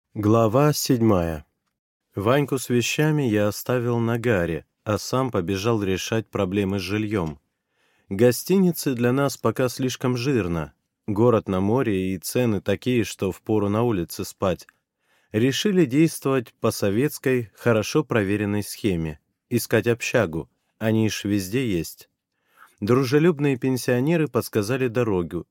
Глава 7. Ваньку с вещами я оставил на гаре, а сам побежал решать проблемы с жильем. Гостиницы для нас пока слишком жирно. Город на море и цены такие, что впору на улице спать. Решили действовать по советской, хорошо проверенной схеме. Искать общагу. Они ж везде есть. Дружелюбные пенсионеры подсказали дорогу.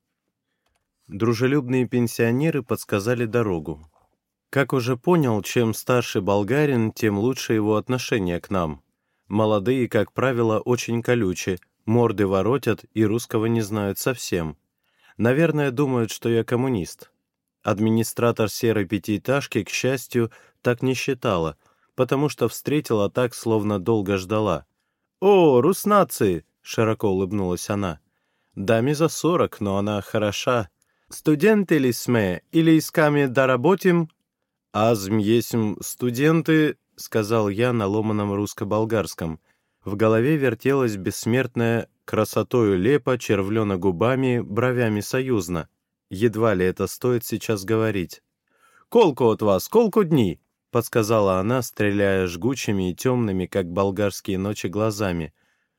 Как уже понял, чем старше болгарин, тем лучше его отношение к нам. Молодые, как правило, очень колючи, морды воротят и русского не знают совсем. Наверное, думают, что я коммунист. Администратор серой пятиэтажки, к счастью, так не считала, потому что встретила так, словно долго ждала. «О, руснации!» — широко улыбнулась она. Даме за 40, но она хороша. «Студенты ли сме, или исками доработим?» «Азм есмь студенты», — сказал я на ломаном русско-болгарском. В голове вертелась бессмертная красотою лепа, червлена губами, бровями союзно. Едва ли это стоит сейчас говорить. «Колко от вас, колко дни?» — подсказала она, стреляя жгучими и темными, как болгарские ночи, глазами.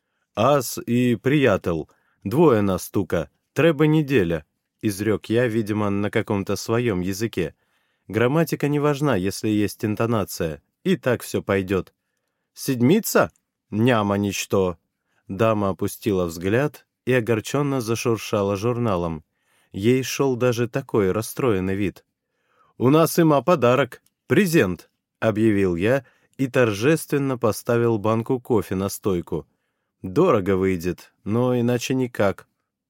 «Аз и приятел. Двое нас тука. Треба неделя», — изрек я, видимо, на каком-то своем языке. Грамматика не важна, если есть интонация. И так все пойдет. «Седмица? Няма ничто!» Дама опустила взгляд и огорченно зашуршала журналом. Ей шел даже такой расстроенный вид. «У нас има подарок. Презент!» — объявил я и торжественно поставил банку кофе на стойку. «Дорого выйдет, но иначе никак».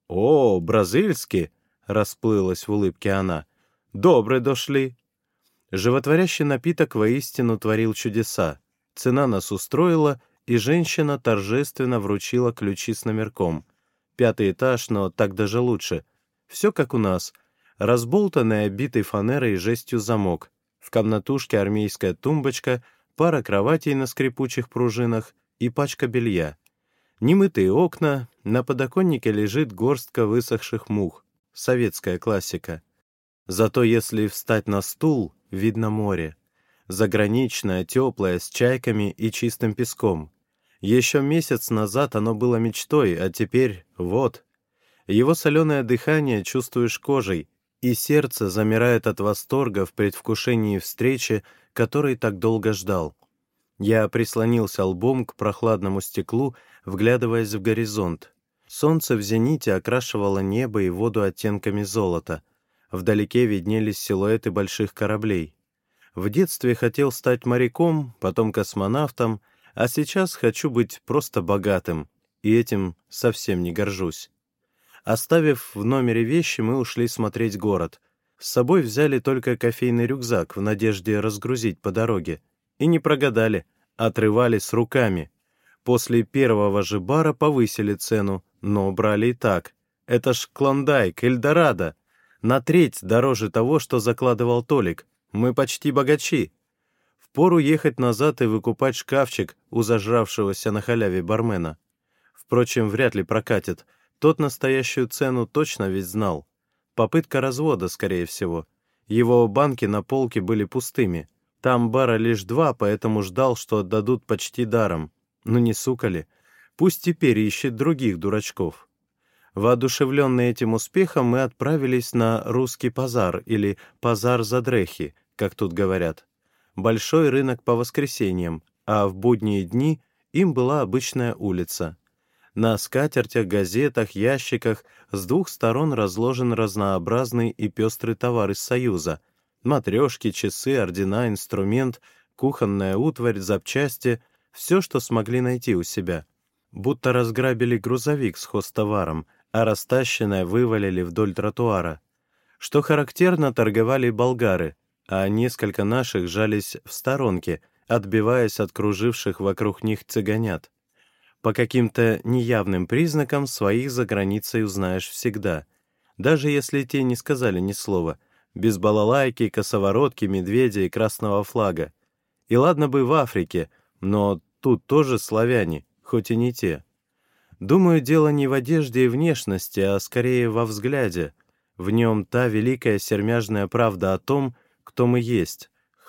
«О, бразильский!» — расплылась в улыбке она. «Добре дошли». Животворящий напиток воистину творил чудеса. Цена нас устроила, и женщина торжественно вручила ключи с номерком. 5-й этаж, но так даже лучше. Все как у нас. Разболтанный, обитый фанерой и жестью замок. В комнатушке армейская тумбочка, пара кроватей на скрипучих пружинах и пачка белья. Немытые окна, на подоконнике лежит горстка высохших мух. Советская классика. Зато если встать на стул, видно море. Заграничное, теплое, с чайками и чистым песком. Еще месяц назад оно было мечтой, а теперь вот. Его соленое дыхание чувствуешь кожей, и сердце замирает от восторга в предвкушении встречи, которой так долго ждал. Я прислонился лбом к прохладному стеклу, вглядываясь в горизонт. Солнце в зените окрашивало небо и воду оттенками золота. Вдалеке виднелись силуэты больших кораблей. В детстве хотел стать моряком, потом космонавтом, а сейчас хочу быть просто богатым, и этим совсем не горжусь. Оставив в номере вещи, мы ушли смотреть город. С собой взяли только кофейный рюкзак в надежде разгрузить по дороге. И не прогадали, отрывали с руками. После первого же бара повысили цену, но брали и так. Это ж Клондайк, Эльдорадо. На треть дороже того, что закладывал Толик. Мы почти богачи. Впору ехать назад и выкупать шкафчик у зажравшегося на халяве бармена. Впрочем, вряд ли прокатит. Тот настоящую цену точно ведь знал. Попытка развода, скорее всего. Его банки на полке были пустыми. Там бара лишь 2, поэтому ждал, что отдадут почти даром. Ну не сука ли? Пусть теперь ищет других дурачков. Воодушевленные этим успехом, мы отправились на русский базар, или базар Задрехи, как тут говорят. Большой рынок по воскресеньям, а в будние дни им была обычная улица. На скатертях, газетах, ящиках с 2 сторон разложен разнообразный и пестрый товар из Союза. Матрешки, часы, ордена, инструмент, кухонная утварь, запчасти — все, что смогли найти у себя. Будто разграбили грузовик с хозтоваром, а растащенное вывалили вдоль тротуара. Что характерно, торговали болгары, а несколько наших жались в сторонке, отбиваясь от круживших вокруг них цыганят. По каким-то неявным признакам своих за границей узнаешь всегда, даже если те не сказали ни слова, без балалайки, косоворотки, медведя и красного флага. И ладно бы в Африке, но тут тоже славяне, хоть и не те. Думаю, дело не в одежде и внешности, а скорее во взгляде. В нем та великая сермяжная правда о том, кто мы есть,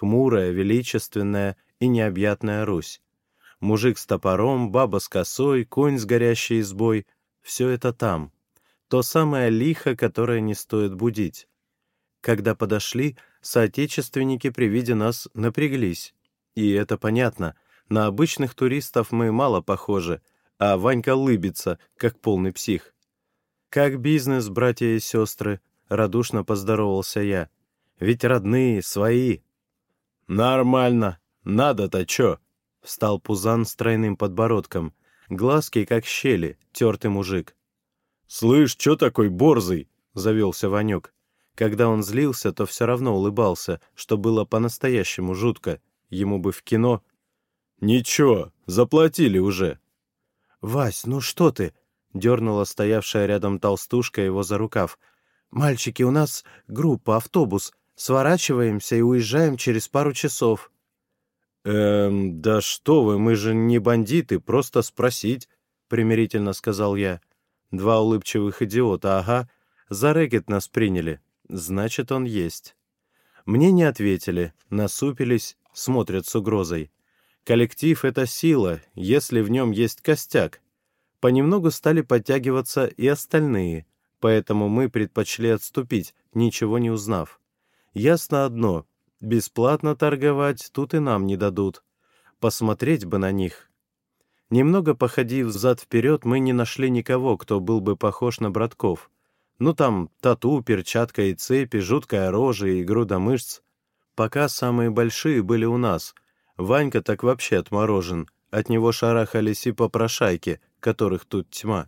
хмурая, величественная и необъятная Русь. Мужик с топором, баба с косой, конь с горящей избой — все это там. То самое лихо, которое не стоит будить. Когда подошли, соотечественники при виде нас напряглись. И это понятно. На обычных туристов мы мало похожи, а Ванька лыбится, как полный псих. «Как бизнес, братья и сестры?» — радушно поздоровался я. «Ведь родные, свои». «Нормально. Надо-то чё?» — встал Пузан с тройным подбородком. Глазки, как щели, тертый мужик. «Слышь, чё такой борзый?» — завелся Ванек. Когда он злился, то все равно улыбался, что было по-настоящему жутко. Ему бы в кино. «Ничего, заплатили уже». «Вась, ну что ты?» — дернула стоявшая рядом толстушка его за рукав. «Мальчики, у нас группа, автобус. Сворачиваемся и уезжаем через пару часов». Да что вы, мы же не бандиты, просто спросить», — примирительно сказал я. Два улыбчивых идиота, ага. За рэкет нас приняли. Значит, он есть. Мне не ответили, насупились, смотрят с угрозой. Коллектив — это сила, если в нем есть костяк. Понемногу стали подтягиваться и остальные, поэтому мы предпочли отступить, ничего не узнав. Ясно одно — бесплатно торговать тут и нам не дадут. Посмотреть бы на них. Немного походив взад-вперед, мы не нашли никого, кто был бы похож на братков. Ну там тату, перчатка и цепи, жуткая рожа и груда мышц. Пока самые большие были у нас. Ванька так вообще отморожен. От него шарахались и попрошайки, которых тут тьма.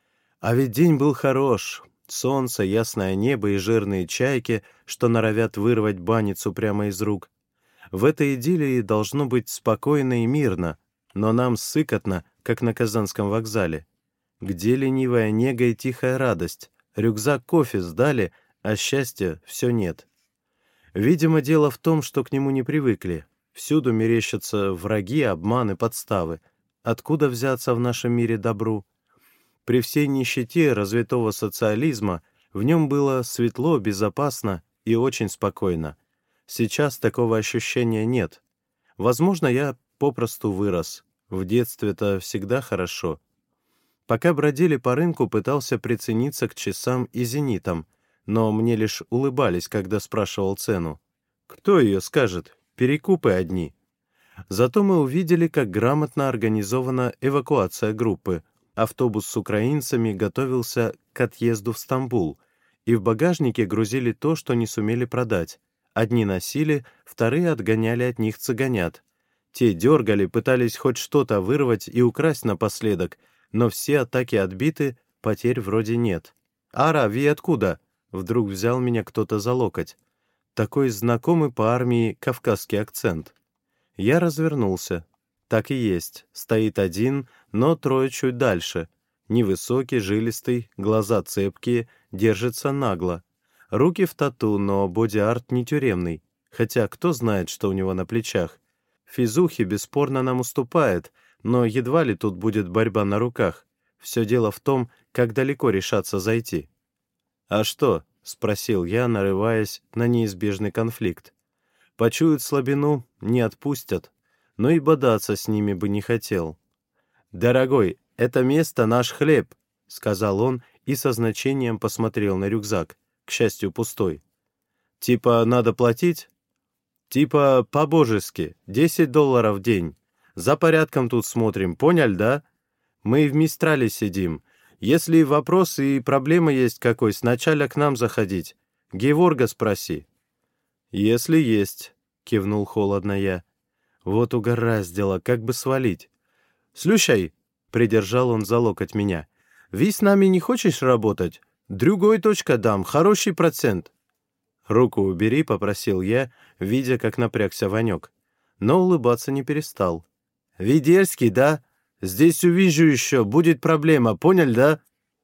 А ведь день был хорош. Солнце, ясное небо и жирные чайки, что норовят вырвать баницу прямо из рук. В этой идиллии должно быть спокойно и мирно, но нам сыкотно, как на Казанском вокзале. Где ленивая нега и тихая радость? Рюкзак кофе сдали, а счастья все нет. Видимо, дело в том, что к нему не привыкли. Всюду мерещатся враги, обманы, подставы. Откуда взяться в нашем мире добру? При всей нищете развитого социализма в нем было светло, безопасно и очень спокойно. Сейчас такого ощущения нет. Возможно, я попросту вырос. В детстве-то всегда хорошо. Пока бродили по рынку, пытался прицениться к часам и зенитам, но мне лишь улыбались, когда спрашивал цену. Кто ее скажет? Перекупы одни. Зато мы увидели, как грамотно организована эвакуация группы. Автобус с украинцами готовился к отъезду в Стамбул, и в багажнике грузили то, что не сумели продать. Одни носили, вторые отгоняли от них цыганят. Те дергали, пытались хоть что-то вырвать и украсть напоследок, но все атаки отбиты, потерь вроде нет. «Ара, ви откуда?» — вдруг взял меня кто-то за локоть. Такой знакомый по армии кавказский акцент. Я развернулся. Так и есть. Стоит один, но трое чуть дальше. Невысокий, жилистый, глаза цепкие, держится нагло. Руки в тату, но боди-арт не тюремный. Хотя кто знает, что у него на плечах. Физухи бесспорно нам уступает, но едва ли тут будет борьба на руках. Все дело в том, как далеко решаться зайти. «А что?» — спросил я, нарываясь на неизбежный конфликт. «Почуют слабину — не отпустят, но и бодаться с ними бы не хотел». «Дорогой, это место — наш хлеб», — сказал он и со значением посмотрел на рюкзак, к счастью, пустой. «Типа надо платить?» «Типа по-божески, $10 в день. За порядком тут смотрим, понял, да? Мы в Мистрале сидим. Если вопросы и проблемы есть какой, сначала к нам заходить. Геворга спроси». «Если есть», — кивнул холодно я. Вот угораздило, как бы свалить. «Слушай», — придержал он за локоть меня, — «вы с нами не хочешь работать? Другой точка дам, хороший процент». «Руку убери», — попросил я, видя, как напрягся Ванек. Но улыбаться не перестал. «Вы дерзкий, да? Здесь увижу еще, будет проблема, понял, да?»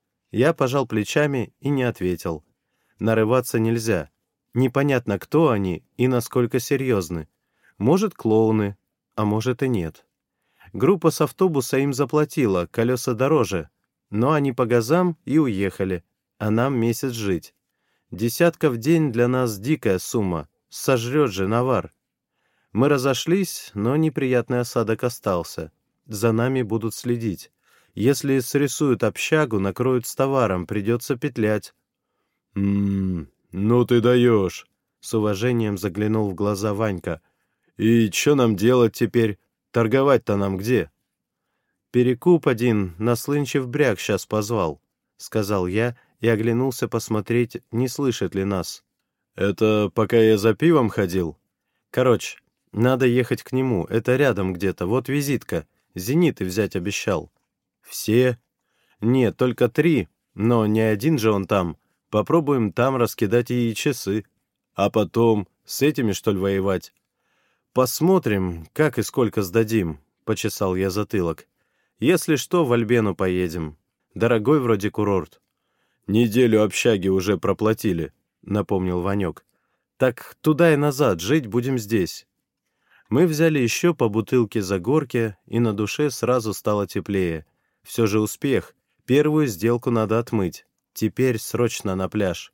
Я пожал плечами и не ответил. Нарываться нельзя. Непонятно, кто они и насколько серьезны. Может, клоуны, а может и нет. Группа с автобуса им заплатила, колеса дороже, но они по газам и уехали, а нам месяц жить. 10 в день для нас дикая сумма, сожрет же навар. Мы разошлись, но неприятный осадок остался. За нами будут следить. Если срисуют общагу, накроют с товаром, придется петлять. Ну ты даешь!» — с уважением заглянул в глаза Ванька. «И что нам делать теперь? Торговать-то нам где?» «Перекуп один нас нынче в бряг сейчас позвал», — сказал я и оглянулся посмотреть, не слышит ли нас. «Это пока я за пивом ходил?» «Короче, надо ехать к нему, это рядом где-то, вот визитка. Зениты взять обещал». «Все?» «Нет, только 3, но не один же он там. Попробуем там раскидать и часы. А потом с этими, что ли, воевать?» «Посмотрим, как и сколько сдадим», — почесал я затылок. «Если что, в Альбену поедем. Дорогой вроде курорт». «Неделю общаги уже проплатили», — напомнил Ванек. «Так туда и назад, жить будем здесь». Мы взяли еще по бутылке за горки, и на душе сразу стало теплее. Все же успех. Первую сделку надо отмыть. Теперь срочно на пляж.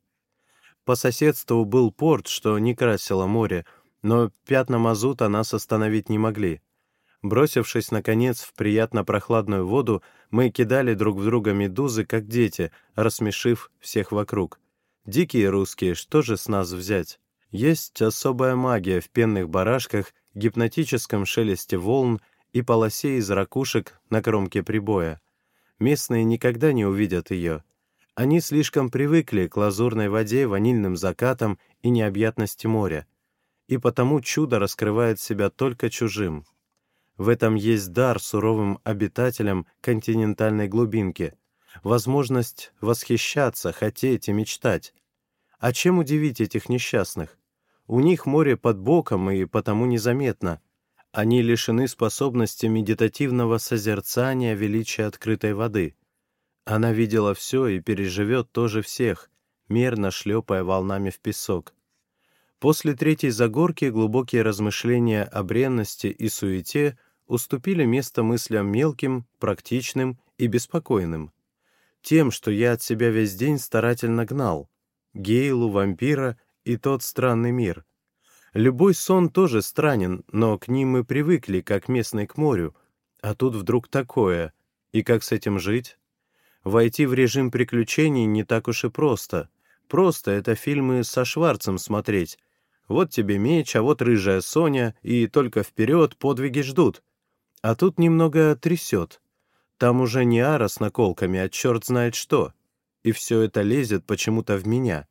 По соседству был порт, что не красило море, но пятна мазута нас остановить не могли. Бросившись, наконец, в приятно прохладную воду, мы кидали друг в друга медузы, как дети, рассмешив всех вокруг. Дикие русские, что же с нас взять? Есть особая магия в пенных барашках, гипнотическом шелесте волн и полосе из ракушек на кромке прибоя. Местные никогда не увидят ее. Они слишком привыкли к лазурной воде, ванильным закатам и необъятности моря. И потому чудо раскрывает себя только чужим. В этом есть дар суровым обитателям континентальной глубинки, возможность восхищаться, хотеть и мечтать. А чем удивить этих несчастных? У них море под боком и потому незаметно. Они лишены способности медитативного созерцания величия открытой воды. Она видела все и переживет тоже всех, мерно шлепая волнами в песок. После 3-й загорки глубокие размышления о бренности и суете уступили место мыслям мелким, практичным и беспокойным. Тем, что я от себя весь день старательно гнал. Гейлу, вампира и тот странный мир. Любой сон тоже странен, но к ним мы привыкли, как местные к морю. А тут вдруг такое. И как с этим жить? Войти в режим приключений не так уж и просто. Просто это фильмы со Шварцем смотреть. Вот тебе меч, а вот рыжая Соня, и только вперед подвиги ждут. А тут немного трясет. Там уже не ара с наколками, а черт знает что. И все это лезет почему-то в меня.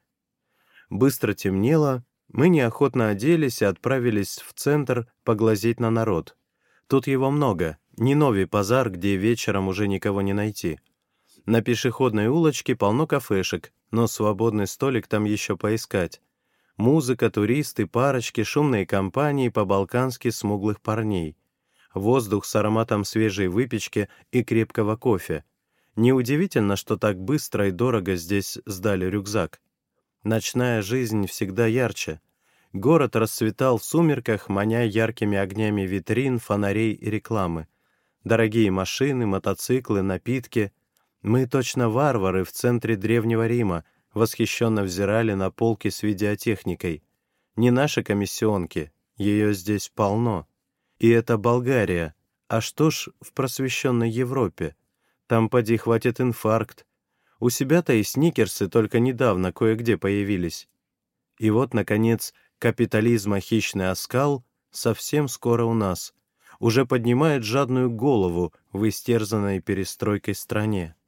Быстро темнело, мы неохотно оделись и отправились в центр поглазеть на народ. Тут его много, не новый базар, где вечером уже никого не найти. На пешеходной улочке полно кафешек, но свободный столик там еще поискать. Музыка, туристы, парочки, шумные компании по-балкански смуглых парней. Воздух с ароматом свежей выпечки и крепкого кофе. Неудивительно, что так быстро и дорого здесь сдали рюкзак. Ночная жизнь всегда ярче. Город расцветал в сумерках, маня яркими огнями витрин, фонарей и рекламы. Дорогие машины, мотоциклы, напитки. Мы точно варвары в центре Древнего Рима, восхищенно взирали на полки с видеотехникой. Не наши комиссионки, ее здесь полно. И это Болгария. А что ж в просвещенной Европе? Там поди хватит инфаркт. У себя-то и сникерсы только недавно кое-где появились. И вот, наконец, капитализма хищный оскал совсем скоро у нас. Уже поднимает жадную голову в истерзанной перестройкой стране.